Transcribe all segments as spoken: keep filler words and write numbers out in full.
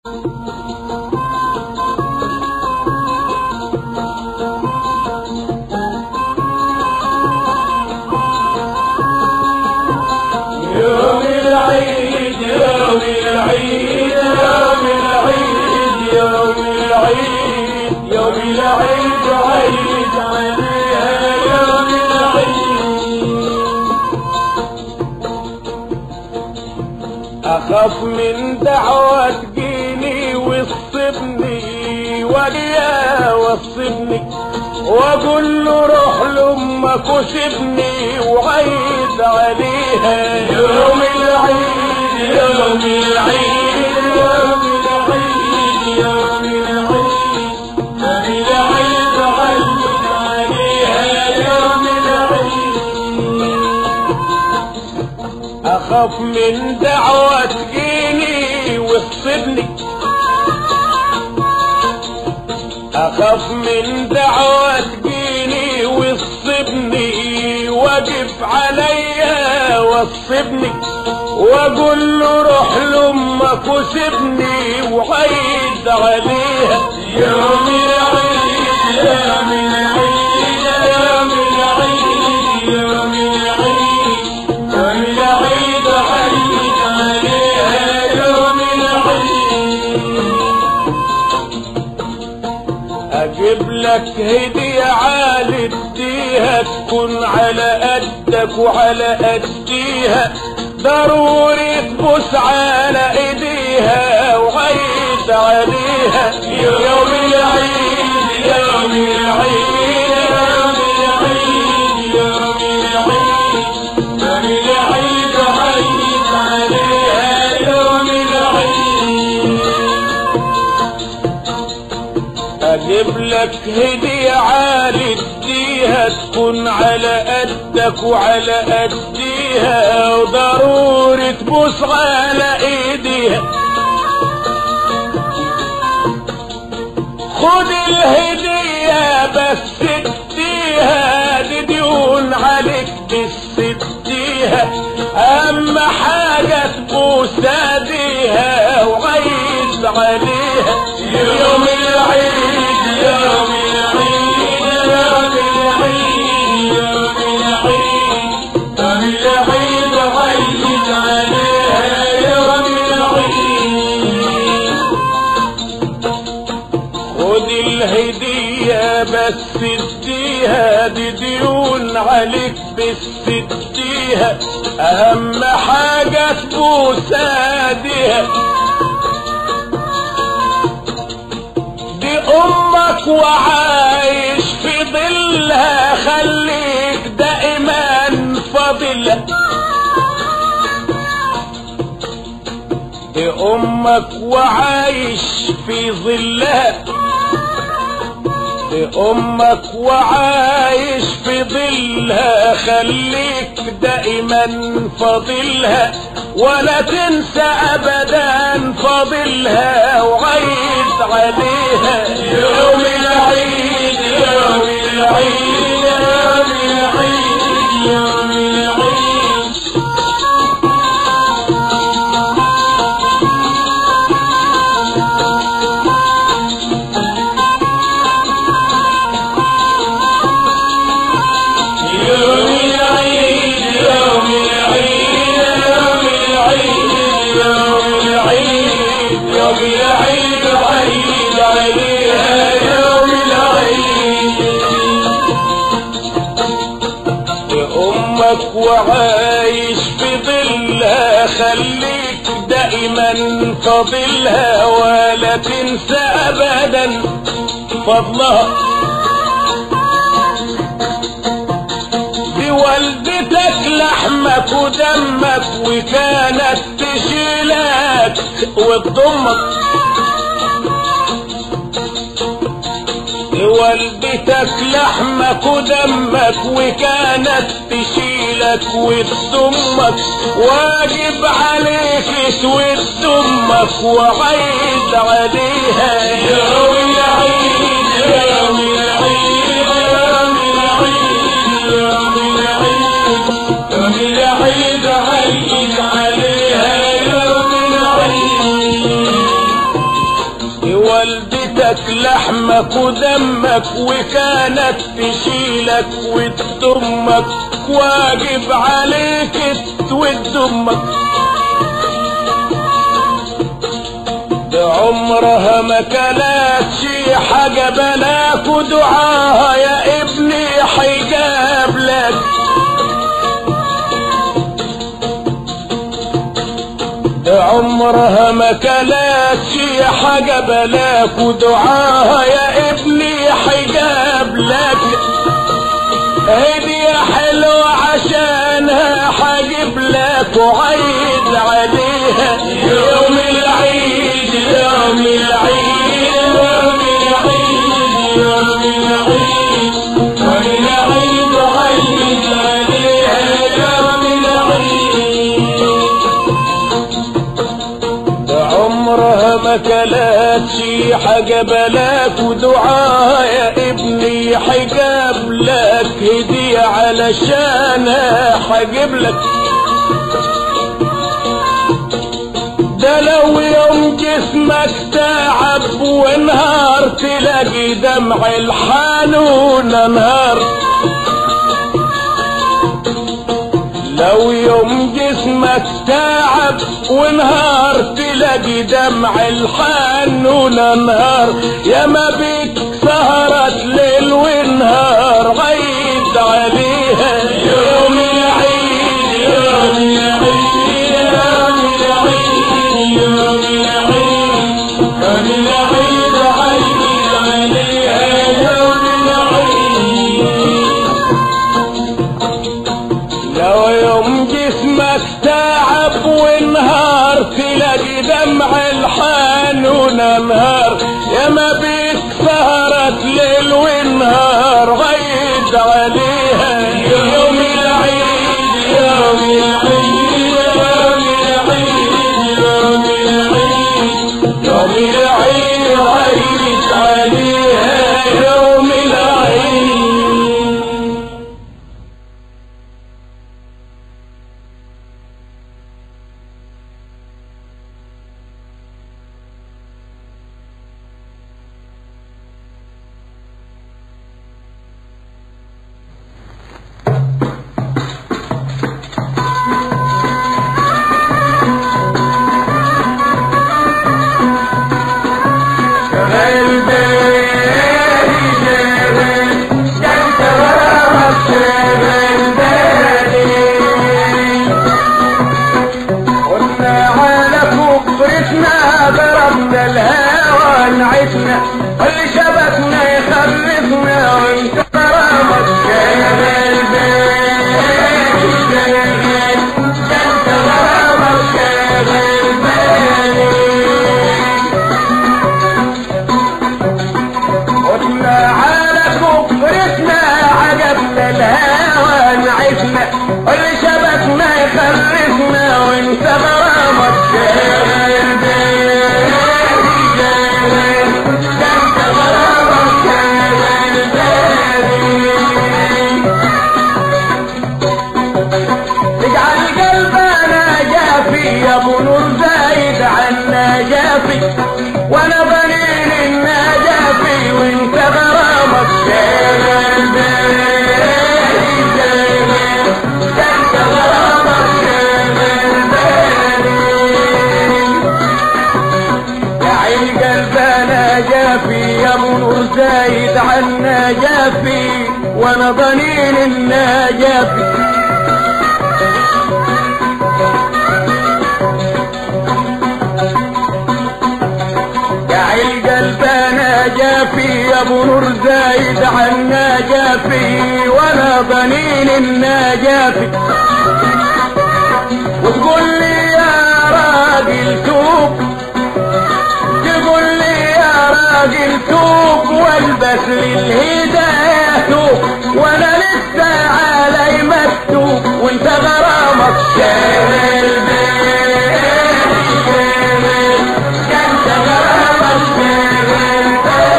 يوم العيد يوم العيد يوم العيد يوم العيد يوم العيد عيد عليها يوم العيد. أخاف من دعوة تجيني وتصبني وليا وصبني واقول له روح لامك وسيبني وعيد عليها يوم العيد يوم العيد يوم العيد يوم العيد يوم العيد عيد عليها يوم العيد. اخاف من دعوة تجيني وتصبني اخاف من دعوة تجيني وتصبني واقف عليا وتصبني واقول له روح لامك وسيبني وعيد عليها يوم العيد يوم العيد يوم العيد يوم العيد يوم العيد عيد عليها يوم العيد. اجيب لك هدية عالي اديها تكون على قدك وعلى قديها ضروري تبوس على ايديها وعيد عليها يوم العيد يوم العيد يوم العيد يوم العيد يوم العيد عيد عليها يوم العيد. اجيب لك هدية عالي اديها تكون على قدك وعلى قديها وضروري تبوس على ايديها. خد الهدية بس اديها دي ديون عليك بس اديها اهم حاجة تبوس ايديها وعيد عليها يوم العيد يوم العيد يوم العيد يوم العيد يوم العيد عيد عليها يوم العيد. خد الهدية بس اديها دي ديون عليك بس اديها اهم حاجة تبوس ايديها. دي امك وعايش في ظلها خليك دائما فاضلها. دي امك وعايش في ظلها دي امك وعايش في ظلها خليك دائما فاضلها ولا تنسى ابدا فاضلها وعيد عليها يوم العيد يوم العيد يوم العيد يوم العيد. يوم العيد عيد عليها يوم العيد. يا امك وعايش في ظلها خليك دائما فاضلها ولا تنسى ابدا فضلها. دي والدتك لحمك ودمك وكانت تشيلك وتضمك. دي والدتك لحمك ودمك وكانت تشيلك وتضمك واجب عليك تود امك وعيد عليها يوم العيد يوم العيد يوم العيد يوم العيد يوم العيد عيد عليها يوم العيد. والدتك لحمك ودمك وكانت تشيلك وتضمك واجب عليك تود امك. عمرها ما كانت شي حاجة بلاك ودعاها يا ابني حيجاب لك. عمرها ما كانت شي حاجة بلاك ودعاها يا ابني حيجاب لك. هدية حلوة عشانها حاجب لك وعيد عليها يوم العيد يوم العيد يوم العيد يوم العيد يوم العيد وعيد عليها يوم العيد. عمرها ما كلت شي حاجة بلاك ودعاها يا ابني حجاب لك. هدية علشانها حجب لك. ده لو يوم جسمك تعب ونهار تلاقي دمع الحنون انهار. لو يوم جسمك تعب ونهار تلاقي دمع الحنون انهار. يا ما بيك سهرت ليل ونهار عيد عليها يوم العيد يوم العيد يوم العيد يوم العيد يوم العيد عيد عليها يوم العيد. لو يوم جسمك تعب ونهار تلاقي دمع الحنون انهار. يا ما بيك سهرت ليل ونهار عيد عليها يوم العيد يوم العيد يوم العيد يوم العيد يوم العيد عيد عليها يوم العيد. اللي شبكنا يخرفنا وانت غرامك كان البيت انت غرامك كان البيت. قلنا على كفرتنا عجبنا الهوى نعيشنا اللي شبكنا يخرفنا وانت غرامك كان البيت. يا ابو نور زايد عنا جافي وانا ضنين النجافي وانت غرامك كان البيت. انت غرامك كان البيت. يا عين قلب انا جافي يا ابو نور زايد عنا جافي وانا ضنين النجافي. جافي يا ابو نور زايد عنا جافي وانا ضنين النجافي. وتقول لي يا راجل توب تقول لي يا راجل توب والبس للهداية توب وانا لسه علي مكتوب وانت غرامك كان البيت. انت غرامك كان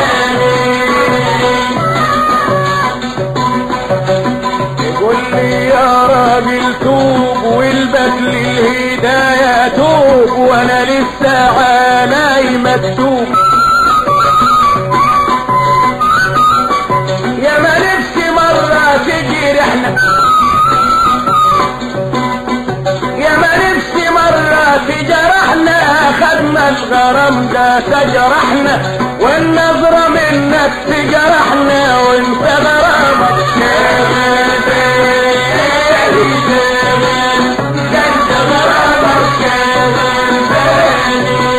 قول لي يا راجل توب والبس للهداية توب وانا لسه علي مكتوب الغرام ده تجرحنا والنظرة منك تجرحنا وانت غرامك شاغل بالي شاغل ده انت غرامك شاغل بالي.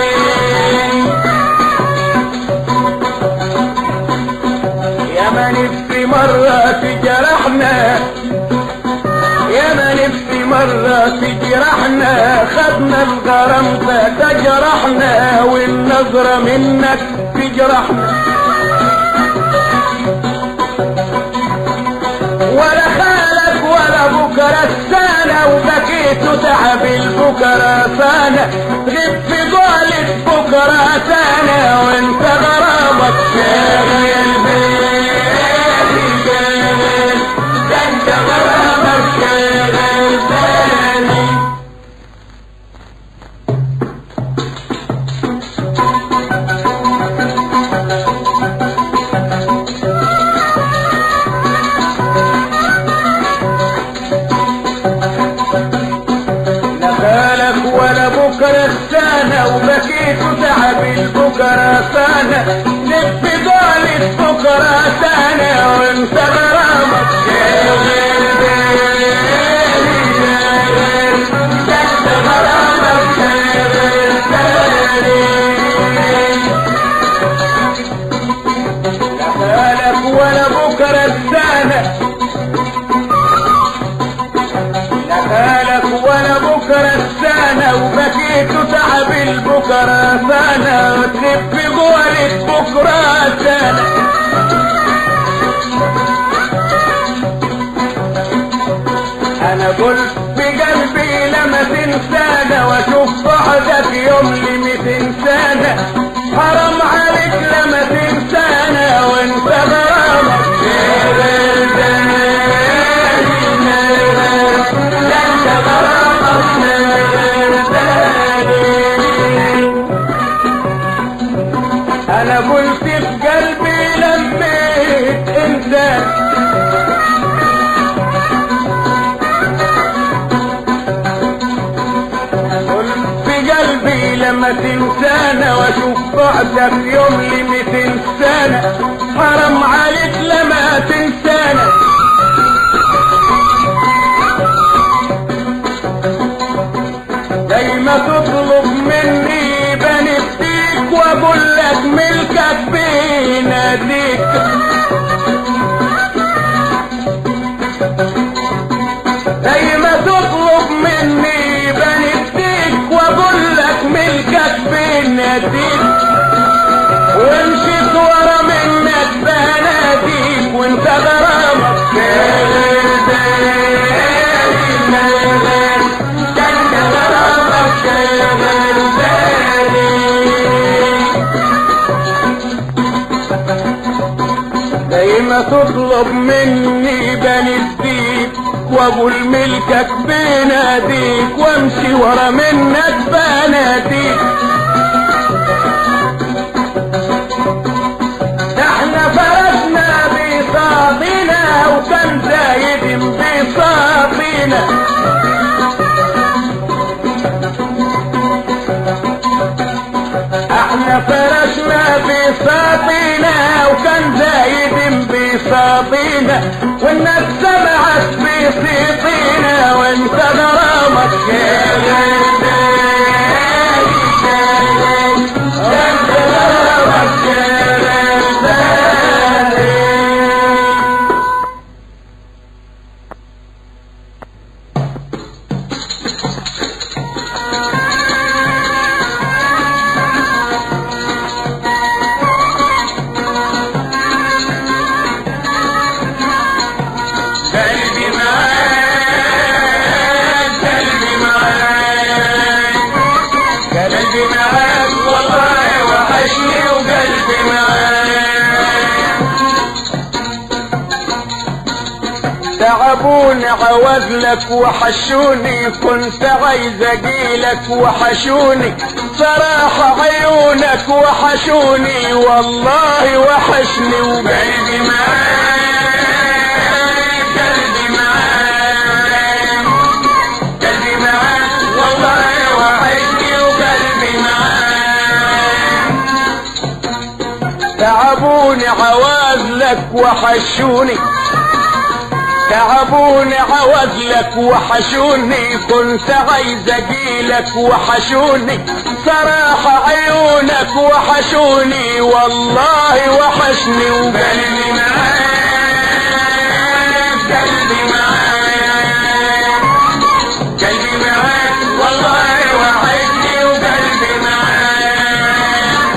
يا ما نفسي مرة تجرحنا يا ما نفسي مرة تجرحنا خدنا الغرام ده تجرحنا والنظرة منك تجرحنا ولا خالك ولا بكرة السنة وبكيت تعب البكرة سنة غيب في ضالة بكرة سنة وانت غرامك شاغل بالي شاغل ده انت غرامك شاغل بالي. بكرة السنة وبكيت تعب البكرة سنة لف ضالت بكرة سنة وانت غرامك شاغل بالي شاغل ده انت غرامك شاغل بالي. لا بالك ولا بكرة السنة لا بالك ولا بكرة السنة وبكيت تعب البكرة سنة وتلف جوالك بكرة سنة. أنا قلت بقلبي لما تنسانا وأشوف بعدك يوم لميتين سنة حرام عليك لما تنسانا وأنت غرامك شاغل بالي ده أنت غرامك شاغل بالي. أنا قلت في قلبي لميت إنسان قلبي لما تنسانا واشوف بعدك يوم لميتين سنة حرام عليك لما تنسانا. دايما تطلب مني بنديك واقول لك ملكك بيناديك دايما تطلب مني بنديك واقول لك ملكك بيناديك ومشيت ورا منك بناديك وانت غرامك شاغل بالي شاغل ده انت غرامك شاغل بالي. دايما تطلب مني بنديك واقول ملكك بناديك وامشي ورا منك بناديك. احنا فرسنا بساطنا وكان زايد بساطنا احنا فرسنا بساطنا وكان زايد بساطنا والناس سمعت بسيطنا وانت غرامك شاغل بالي شاغل ده انت غرامك شاغل بالي. تعبوني عوزلك وحشوني كنت عايز اجيلك وحشوني صراحة عيونك وحشوني والله وحشني وقلبي معاك قلبي معاك قلبي معاك والله وحشني وقلبي معاك. تعبوني عوازلك وحشوني تعبوني عوازلك وحشوني كنت عايز اجيلك وحشوني صراحة عيونك وحشوني والله وحشني وقلبي معاك قلبي معاك قلبي معاك والله وحشني وقلبي معاك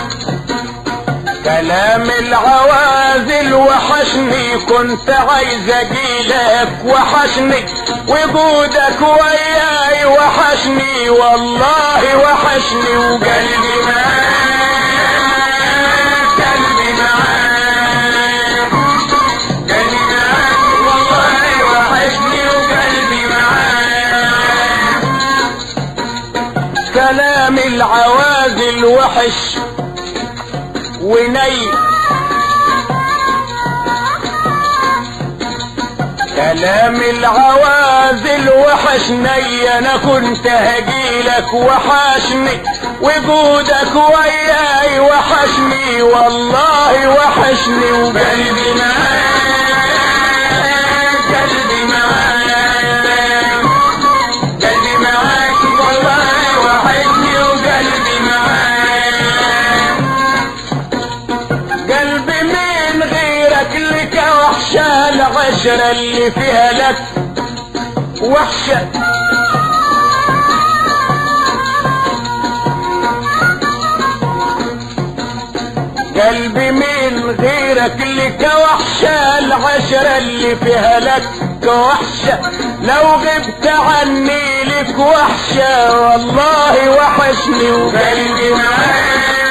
كلام العوازل وحشني كنت عايز اجيلك وحشني وجودك وياي وحشني والله وحشني وقلبي معاك قلبي معاك قلبي معاك والله وحشني وقلبي معاك كلام العوازل وحش ونيل كلام العوازل وحشني انا كنت هجيلك وحشني وجودك وياي وحشني والله وحشني وقلبي معاك قلبي معاك قلبي معاك والله وحشني وقلبي معاك قلبي من غيرك لك وحشة العشرة اللي فيها لك وحشة قلبي من غيرك لك وحشة العشرة اللي فيها لك وحشة لو غبت عني لك وحشة والله وحشني وقلبي معاك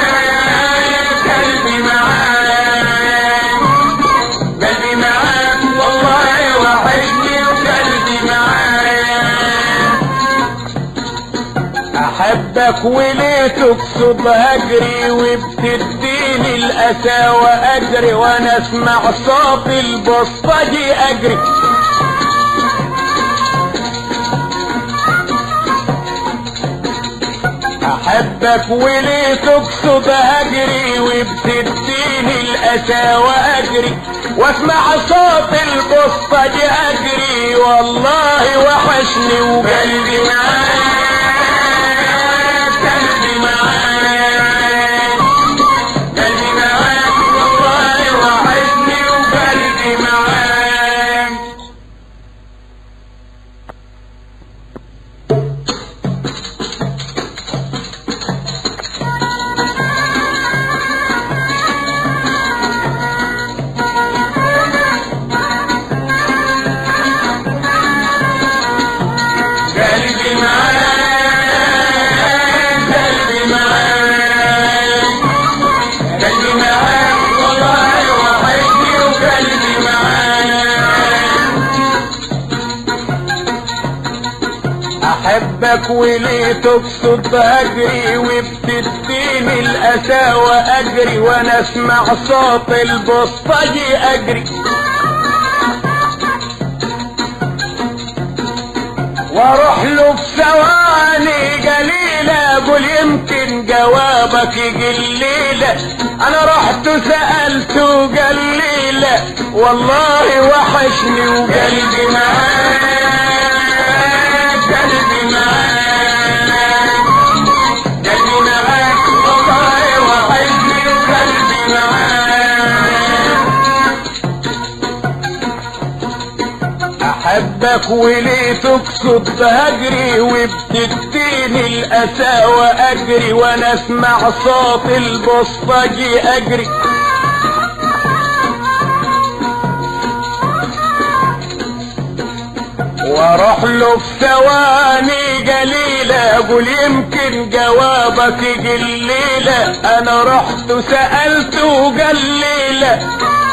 قلبي معاك قلبي معاك والله وحشني وقلبي معاك احبك وليه تقصد هجري وبتديني الاسى واجري وانا اسمع صوت البسطجي اجري احبك وليه تقصد هجري وبتديني الاسى واجري واسمع صوت البسطجي اجري والله وحشني وقلبي معاك قلبي معاك قلبي معاك والله وحشني وقلبي معاك قلبي معاك قلبي معاك قلبي معاك والله وحشني وقلبي معاك احبك وليه تقصد هجري وبتديني الاسى واجري وانا اسمع صوت البسطجي اجري واروح له في ثواني قليلة اقول يمكن جوابك قليلة انا رحت سألته قليلة والله وحشني وقلبي معاك قلبي معاك قلبي معاك والله وحشني وقلبي معاك احبك وليه تقصد هجري وبتديني الاسى واجري وانا اسمع صوت البسطجي اجري واروح له في ثواني قليلة اقول يمكن جوابك قليلة انا رحت سألته قليلة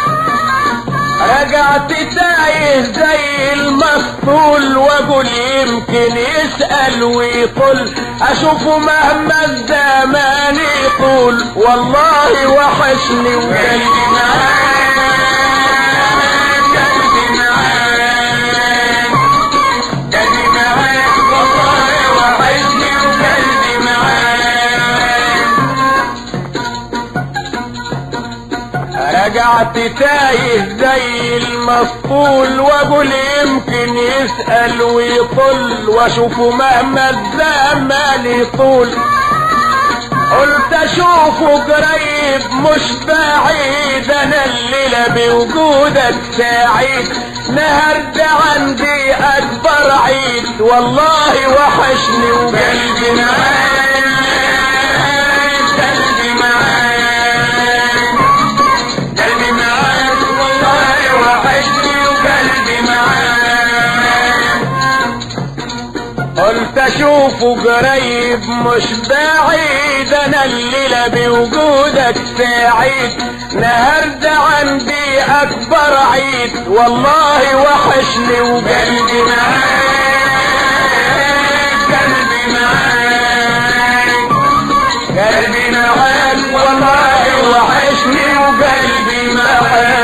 رجعت تايه زي المسطول واقول يمكن يسأل ويقول اشوفه مهما الزمان يطول والله وحشني وقلبي معاك قلبي معاك قلبي معاك والله وحشني وقلبي معاك رجعت تايه زي المسطول واقول يمكن يسأل ويطل واشوفه مهما الزمان يطول. قلت اشوفه قريب مش بعيد انا الليلة بوجودك سعيد. نهارده عندي اكبر عيد والله وحشني وقلبي معاك قلبي معاك قلبي معاك والله وحشني وقلبي معاك. قلت اشوفه قريب مش بعيد انا الليلة بوجودك سعيد. نهارده عندي اكبر عيد والله وحشني وقلبي معاك قلبي معاك قلبي معاك والله وحشني وقلبي معاك.